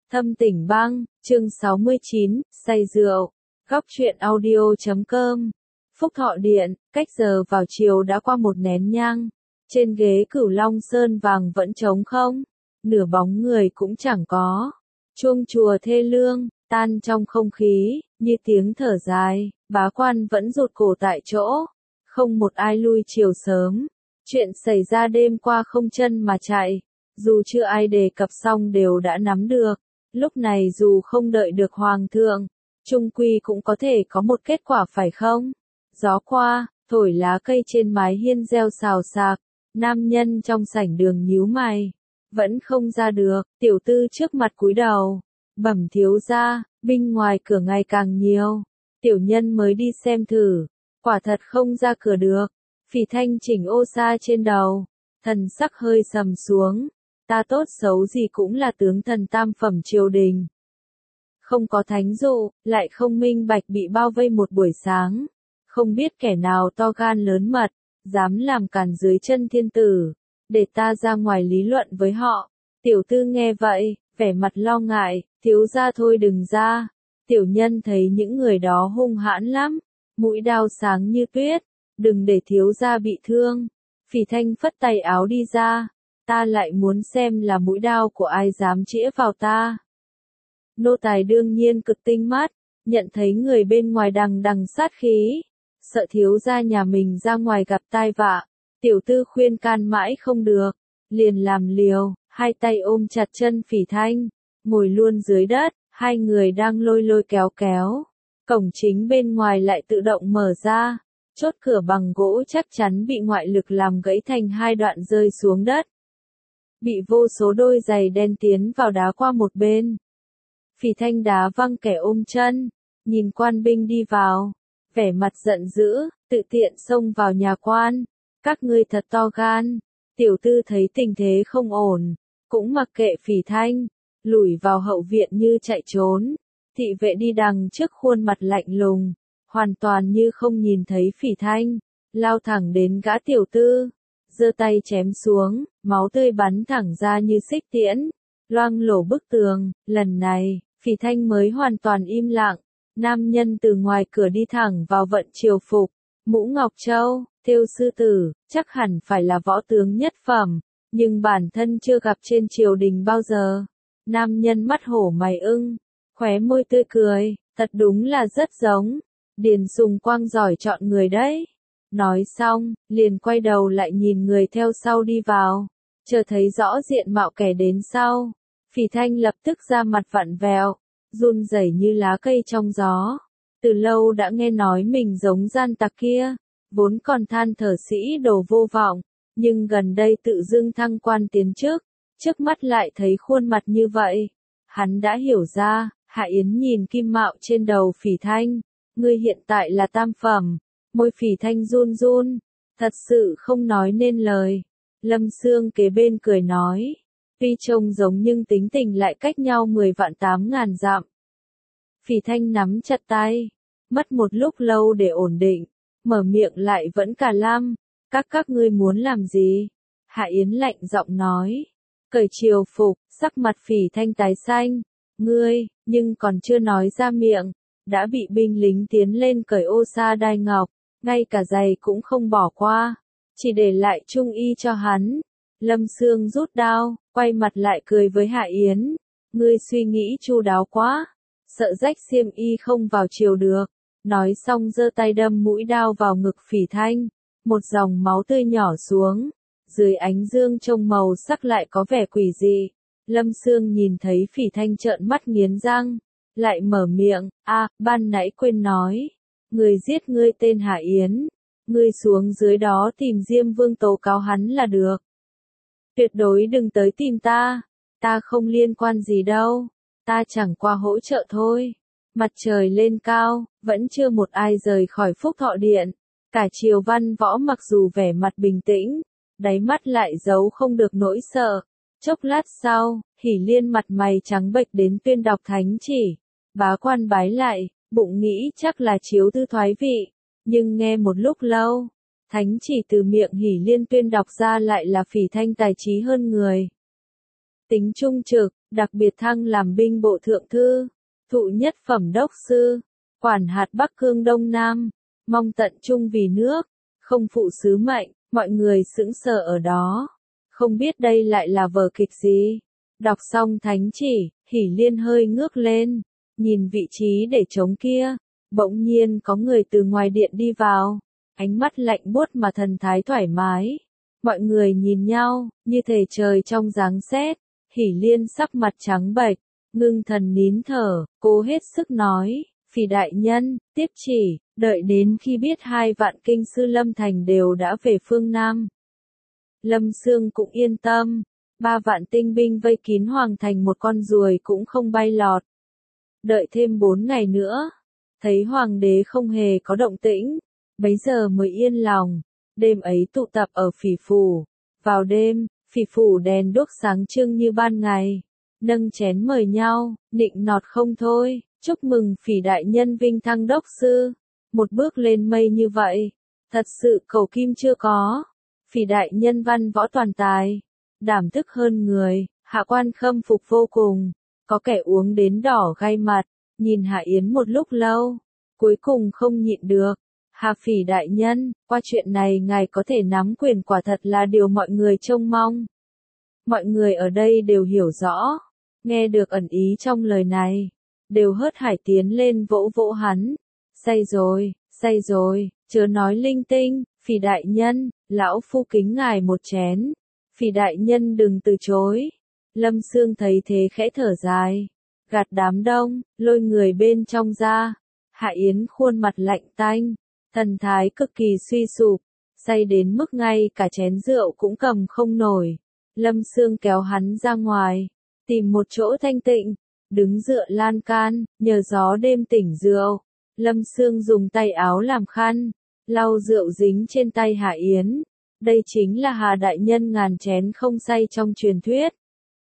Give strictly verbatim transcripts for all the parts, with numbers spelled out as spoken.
Thâm Tỉnh Bang, chương sáu mươi chín, say rượu. Góc truyện audio chấm com. Phúc Thọ Điện, cách giờ vào chiều đã qua một nén nhang. Trên ghế Cửu Long Sơn vàng vẫn trống không, nửa bóng người cũng chẳng có. Chuông chùa thê lương, tan trong không khí, như tiếng thở dài, bá quan vẫn rụt cổ tại chỗ. Không một ai lui chiều sớm. Chuyện xảy ra đêm qua không chân mà chạy. Dù chưa ai đề cập xong đều đã nắm được. Lúc này dù không đợi được hoàng thượng, chung quy cũng có thể có một kết quả phải không? Gió qua, thổi lá cây trên mái hiên reo xào xạc, nam nhân trong sảnh đường nhíu mày, vẫn không ra được, tiểu tư trước mặt cúi đầu, bẩm thiếu gia, binh ngoài cửa ngày càng nhiều, tiểu nhân mới đi xem thử, quả thật không ra cửa được, Phỉ Thanh chỉnh ô sa trên đầu, thần sắc hơi sầm xuống. Ta tốt xấu gì cũng là tướng thần tam phẩm triều đình. Không có thánh dụ, lại không minh bạch bị bao vây một buổi sáng. Không biết kẻ nào to gan lớn mật, dám làm càn dưới chân thiên tử. Để ta ra ngoài lý luận với họ. Tiểu tư nghe vậy, vẻ mặt lo ngại, thiếu gia thôi đừng ra. Tiểu nhân thấy những người đó hung hãn lắm, mũi đao sáng như tuyết, đừng để thiếu gia bị thương. Phỉ Thanh phất tay áo đi ra. Ta lại muốn xem là mũi đao của ai dám chĩa vào ta. Nô tài đương nhiên cực tinh mắt, nhận thấy người bên ngoài đằng đằng sát khí. Sợ thiếu gia nhà mình ra ngoài gặp tai vạ. Tiểu tư khuyên can mãi không được. Liền làm liều, hai tay ôm chặt chân Phỉ Thanh. Ngồi luôn dưới đất, hai người đang lôi lôi kéo kéo. Cổng chính bên ngoài lại tự động mở ra. Chốt cửa bằng gỗ chắc chắn bị ngoại lực làm gãy thành hai đoạn rơi xuống đất. Bị vô số đôi giày đen tiến vào đá qua một bên. Phỉ Thanh đá văng kẻ ôm chân, nhìn quan binh đi vào, vẻ mặt giận dữ, tự tiện xông vào nhà quan. Các ngươi thật to gan. Tiểu tư thấy tình thế không ổn, cũng mặc kệ Phỉ Thanh, lủi vào hậu viện như chạy trốn. Thị vệ đi đằng trước khuôn mặt lạnh lùng, hoàn toàn như không nhìn thấy Phỉ Thanh, lao thẳng đến gã tiểu tư. Giơ tay chém xuống, máu tươi bắn thẳng ra như xích tiễn, loang lổ bức tường. Lần này, Phỉ Thanh mới hoàn toàn im lặng. Nam nhân từ ngoài cửa đi thẳng vào vận triều phục, mũ ngọc châu, thêu sư tử, chắc hẳn phải là võ tướng nhất phẩm, nhưng bản thân chưa gặp trên triều đình bao giờ. Nam nhân mắt hổ mày ưng, khóe môi tươi cười, thật đúng là rất giống. Điền Sùng Quang giỏi chọn người đấy. Nói xong, liền quay đầu lại nhìn người theo sau đi vào, chờ thấy rõ diện mạo kẻ đến sau. Phỉ Thanh lập tức ra mặt vặn vẹo, run rẩy như lá cây trong gió. Từ lâu đã nghe nói mình giống gian tặc kia, vốn còn than thở sĩ đồ vô vọng, nhưng gần đây tự dưng thăng quan tiến chức, trước mắt lại thấy khuôn mặt như vậy. Hắn đã hiểu ra. Hạ Yến nhìn kim mạo trên đầu Phỉ Thanh, ngươi hiện tại là tam phẩm. Môi Phỉ Thanh run run, thật sự không nói nên lời. Lâm Sương kế bên cười nói, tuy trông giống nhưng tính tình lại cách nhau mười vạn tám ngàn dặm. Phỉ Thanh nắm chặt tay, mất một lúc lâu để ổn định, mở miệng lại vẫn cả lam, các các ngươi muốn làm gì? Hạ Yến lạnh giọng nói, cởi triều phục, sắc mặt Phỉ Thanh tái xanh, ngươi, nhưng còn chưa nói ra miệng, đã bị binh lính tiến lên cởi ô sa đai ngọc. Ngay cả giày cũng không bỏ qua, chỉ để lại trung y cho hắn. Lâm Sương rút đao, quay mặt lại cười với Hạ Yến. Ngươi suy nghĩ chu đáo quá, sợ rách xiêm y không vào chiều được. Nói xong giơ tay đâm mũi đao vào ngực Phỉ Thanh, một dòng máu tươi nhỏ xuống. Dưới ánh dương trông màu sắc lại có vẻ quỷ dị. Lâm Sương nhìn thấy Phỉ Thanh trợn mắt nghiến răng, lại mở miệng, a, ban nãy quên nói. Người giết ngươi tên Hạ Yến, ngươi xuống dưới đó tìm Diêm Vương tố cáo hắn là được. Tuyệt đối đừng tới tìm ta, ta không liên quan gì đâu, ta chẳng qua hỗ trợ thôi. Mặt trời lên cao, vẫn chưa một ai rời khỏi Phúc Thọ Điện, cả triều văn võ mặc dù vẻ mặt bình tĩnh, đáy mắt lại giấu không được nỗi sợ. Chốc lát sau, Hỉ Liên mặt mày trắng bệch đến tuyên đọc thánh chỉ, bá quan bái lại. Bụng nghĩ chắc là chiếu tư thoái vị, nhưng nghe một lúc lâu, thánh chỉ từ miệng Hỉ Liên tuyên đọc ra lại là Phỉ Thanh tài trí hơn người. Tính trung trực, đặc biệt thăng làm binh bộ thượng thư, thụ nhất phẩm đốc sư, quản hạt Bắc Cương Đông Nam, mong tận trung vì nước, không phụ sứ mệnh, mọi người sững sờ ở đó, không biết đây lại là vở kịch gì. Đọc xong thánh chỉ, Hỷ Liên hơi ngước lên, nhìn vị trí để trống kia, bỗng nhiên có người từ ngoài điện đi vào, ánh mắt lạnh buốt mà thần thái thoải mái. Mọi người nhìn nhau, như thể trời trong giáng sét. Hỷ Liên sắc mặt trắng bệch, ngưng thần nín thở, cố hết sức nói, Phỉ đại nhân, tiếp chỉ, đợi đến khi biết hai vạn kinh sư Lâm Thành đều đã về phương Nam. Lâm Xương cũng yên tâm, ba vạn tinh binh vây kín hoàng thành một con ruồi cũng không bay lọt. Đợi thêm bốn ngày nữa, thấy hoàng đế không hề có động tĩnh, bấy giờ mới yên lòng. Đêm ấy tụ tập ở Phỉ phủ, vào đêm, Phỉ phủ đèn đuốc sáng trưng như ban ngày, nâng chén mời nhau, nịnh nọt không thôi, chúc mừng Phỉ đại nhân vinh thăng đốc sư, một bước lên mây như vậy, thật sự cầu kim chưa có. Phỉ đại nhân văn võ toàn tài, đảm thức hơn người, hạ quan khâm phục vô cùng, có kẻ uống đến đỏ gai mặt, nhìn Hạ Yến một lúc lâu, cuối cùng không nhịn được. Hạ Phỉ đại nhân, qua chuyện này ngài có thể nắm quyền quả thật là điều mọi người trông mong. Mọi người ở đây đều hiểu rõ, nghe được ẩn ý trong lời này, đều hớt hải tiến lên vỗ vỗ hắn. Say rồi, say rồi, chớ nói linh tinh, Phỉ đại nhân, lão phu kính ngài một chén. Phỉ đại nhân đừng từ chối. Lâm Xương thấy thế khẽ thở dài, gạt đám đông, lôi người bên trong ra. Hạ Yến khuôn mặt lạnh tanh, thần thái cực kỳ suy sụp, say đến mức ngay cả chén rượu cũng cầm không nổi. Lâm Xương kéo hắn ra ngoài, tìm một chỗ thanh tịnh, đứng dựa lan can, nhờ gió đêm tỉnh rượu. Lâm Xương dùng tay áo làm khăn, lau rượu dính trên tay Hạ Yến. Đây chính là Hà đại nhân ngàn chén không say trong truyền thuyết.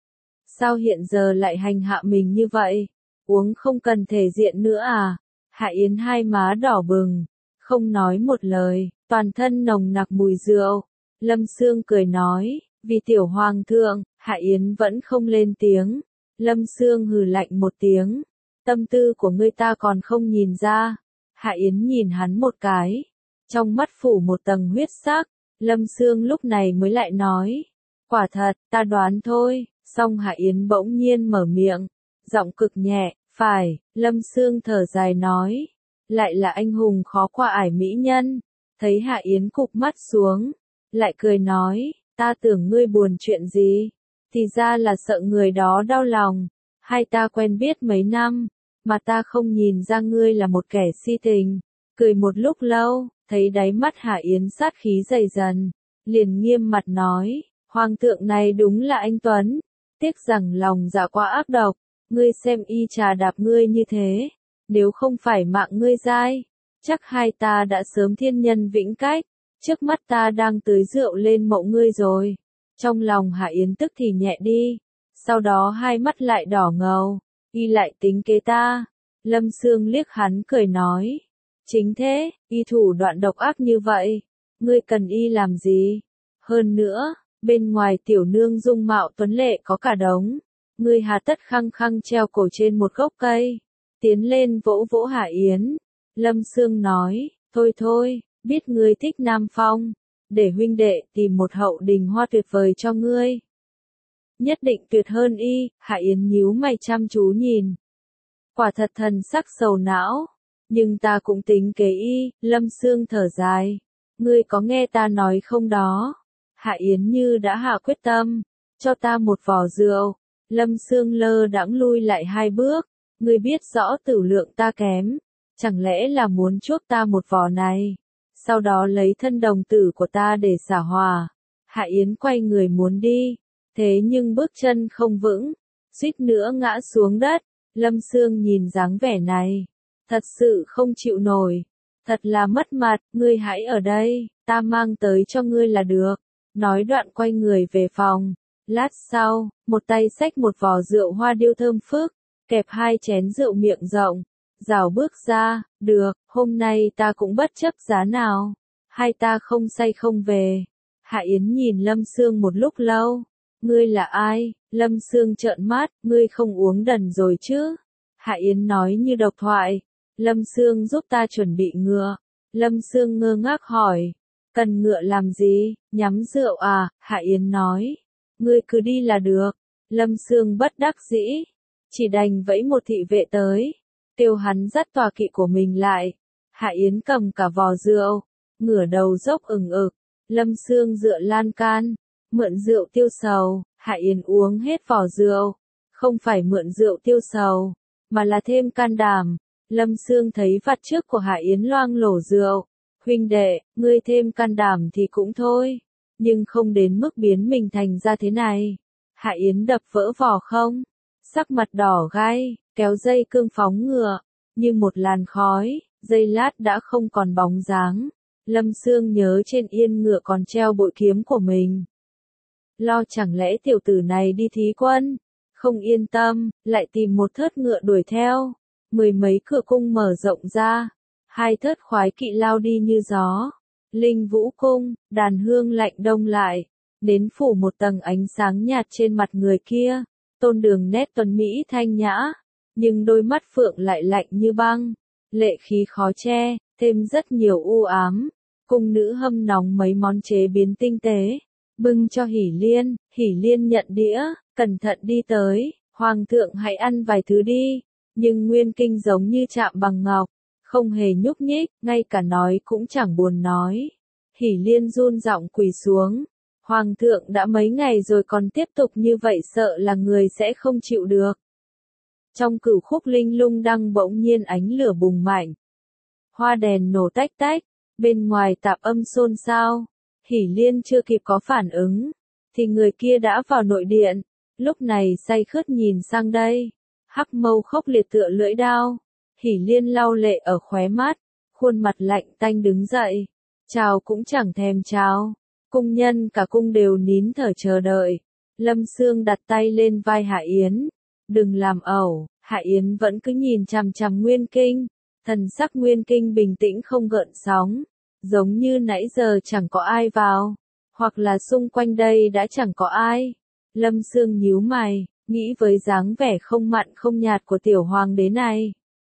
Sao hiện giờ lại hành hạ mình như vậy? Uống không cần thể diện nữa à? Hạ Yến hai má đỏ bừng, không nói một lời, toàn thân nồng nặc mùi rượu. Lâm Xương cười nói, vì tiểu hoàng thượng, Hạ Yến vẫn không lên tiếng. Lâm Xương hừ lạnh một tiếng, tâm tư của ngươi ta còn không nhìn ra. Hạ Yến nhìn hắn một cái, trong mắt phủ một tầng huyết sắc. Lâm Xương lúc này mới lại nói, quả thật, ta đoán thôi. Xong Hạ Yến bỗng nhiên mở miệng, giọng cực nhẹ, phải. Lâm Xương thở dài nói, lại là anh hùng khó qua ải mỹ nhân. Thấy Hạ Yến cụp mắt xuống, lại cười nói, ta tưởng ngươi buồn chuyện gì, thì ra là sợ người đó đau lòng. Hai ta quen biết mấy năm, mà ta không nhìn ra ngươi là một kẻ si tình. Cười một lúc lâu, thấy đáy mắt Hạ Yến sát khí dày dần, liền nghiêm mặt nói, hoàng thượng này đúng là anh Tuấn, tiếc rằng lòng dạ quá ác độc, ngươi xem y trà đạp ngươi như thế, nếu không phải mạng ngươi dai, chắc hai ta đã sớm thiên nhân vĩnh cách, trước mắt ta đang tưới rượu lên mộ ngươi rồi. Trong lòng Hạ Yến tức thì nhẹ đi, sau đó hai mắt lại đỏ ngầu, y lại tính kế ta. Lâm Xương liếc hắn cười nói, chính thế, y thủ đoạn độc ác như vậy, ngươi cần y làm gì? Hơn nữa, bên ngoài tiểu nương dung mạo tuấn lệ có cả đống, ngươi hà tất khăng khăng treo cổ trên một gốc cây. Tiến lên vỗ vỗ Hạ Yến. Lâm Xương nói, thôi thôi, biết ngươi thích Nam Phong, để huynh đệ tìm một hậu đình hoa tuyệt vời cho ngươi. Nhất định tuyệt hơn y. Hạ Yến nhíu mày chăm chú nhìn, quả thật thần sắc sầu não, nhưng ta cũng tính kế y. Lâm Xương thở dài, ngươi có nghe ta nói không đó? Hạ Yến như đã hạ quyết tâm, cho ta một vò rượu. Lâm Xương lơ đãng lui lại hai bước, ngươi biết rõ tửu lượng ta kém, chẳng lẽ là muốn chuốc ta một vò này, sau đó lấy thân đồng tử của ta để xả hòa. Hạ Yến quay người muốn đi, thế nhưng bước chân không vững, suýt nữa ngã xuống đất. Lâm Xương nhìn dáng vẻ này, thật sự không chịu nổi, thật là mất mặt. Ngươi hãy ở đây, ta mang tới cho ngươi là được. Nói đoạn quay người về phòng. Lát sau, một tay xách một vò rượu hoa điêu thơm phức, kẹp hai chén rượu miệng rộng, rảo bước ra, được, hôm nay ta cũng bất chấp giá nào, hai ta không say không về. Hạ Yến nhìn Lâm Xương một lúc lâu, Ngươi là ai? Lâm Sương trợn mắt, ngươi không uống đần rồi chứ? Hạ Yến nói như độc thoại. Lâm Sương giúp ta chuẩn bị ngựa. Lâm Sương ngơ ngác hỏi. Cần ngựa làm gì? Nhắm rượu à? Hạ Yến nói. Ngươi cứ đi là được. Lâm Sương bất đắc dĩ. Chỉ đành vẫy một thị vệ tới. Kêu hắn dắt tòa kỵ của mình lại. Hạ Yến cầm cả vò rượu. Ngửa đầu dốc ừng ực. Lâm Sương dựa lan can. Mượn rượu tiêu sầu. Hạ Yến uống hết vò rượu. Không phải mượn rượu tiêu sầu. Mà là thêm can đảm. Lâm Sương thấy vạt trước của Hạ Yến loang lổ rượu. Huynh đệ, ngươi thêm can đảm thì cũng thôi. Nhưng không đến mức biến mình thành ra thế này. Hạ Yến đập vỡ vò không. Sắc mặt đỏ gai, kéo dây cương phóng ngựa. Như một làn khói, giây lát đã không còn bóng dáng. Lâm Sương nhớ trên yên ngựa còn treo bội kiếm của mình. Lo chẳng lẽ tiểu tử này đi thí quân. Không yên tâm, lại tìm một thớt ngựa đuổi theo. Mười mấy cửa cung mở rộng ra. Hai thớt khoái kỵ lao đi như gió. Linh Vũ Cung, đàn hương lạnh đông lại. Đến phủ một tầng ánh sáng nhạt trên mặt người kia. Tôn Đường nét tuấn mỹ thanh nhã. Nhưng đôi mắt phượng lại lạnh như băng. Lệ khí khó che, thêm rất nhiều u ám. Cung nữ hâm nóng mấy món chế biến tinh tế. Bưng cho Hỷ Liên, Hỷ Liên nhận đĩa, cẩn thận đi tới. Hoàng thượng hãy ăn vài thứ đi. Nhưng Nguyên Kinh giống như chạm bằng ngọc. Không hề nhúc nhích, ngay cả nói cũng chẳng buồn nói. Hỷ Liên run giọng quỳ xuống. Hoàng thượng đã mấy ngày rồi còn tiếp tục như vậy sợ là người sẽ không chịu được. Trong cửu khúc linh lung đăng bỗng nhiên ánh lửa bùng mạnh. Hoa đèn nổ tách tách, bên ngoài tạp âm xôn xao. Hỷ Liên chưa kịp có phản ứng, thì người kia đã vào nội điện. Lúc này say khướt nhìn sang đây. Hắc mâu khốc liệt tựa lưỡi đao. Hỷ Liên lau lệ ở khóe mắt, khuôn mặt lạnh tanh đứng dậy. Chào cũng chẳng thèm chào. Cung nhân cả cung đều nín thở chờ đợi. Lâm Sương đặt tay lên vai Hạ Yến. Đừng làm ẩu. Hạ Yến vẫn cứ nhìn chằm chằm Nguyên Kinh. Thần sắc Nguyên Kinh bình tĩnh không gợn sóng. Giống như nãy giờ chẳng có ai vào. Hoặc là xung quanh đây đã chẳng có ai. Lâm Sương nhíu mày, nghĩ với dáng vẻ không mặn không nhạt của tiểu hoàng đế này.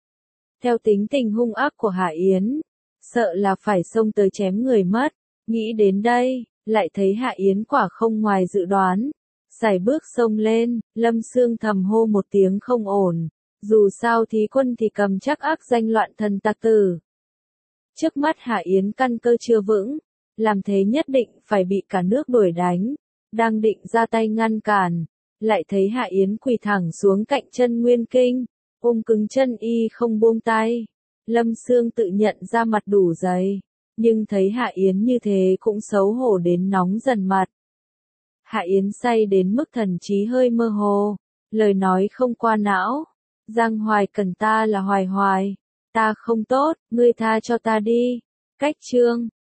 Theo tính tình hung ác của Hạ Yến, sợ là phải xông tới chém người mất. Nghĩ đến đây, lại thấy Hạ Yến quả không ngoài dự đoán. Sải bước xông lên, Lâm Sương thầm hô một tiếng không ổn. Dù sao thí quân thì cầm chắc ác danh loạn thần tặc tử. Trước mắt Hạ Yến căn cơ chưa vững, làm thế nhất định phải bị cả nước đuổi đánh. Đang định ra tay ngăn cản, lại thấy Hạ Yến quỳ thẳng xuống cạnh chân Nguyên Kinh, ôm cứng chân y không buông tay. Lâm Sương tự nhận ra mặt đủ dày, nhưng thấy Hạ Yến như thế cũng xấu hổ đến nóng dần mặt. Hạ Yến say đến mức thần trí hơi mơ hồ, lời nói không qua não. Giang Hoài cần ta là Hoài Hoài, ta không tốt, ngươi tha cho ta đi. Cách chương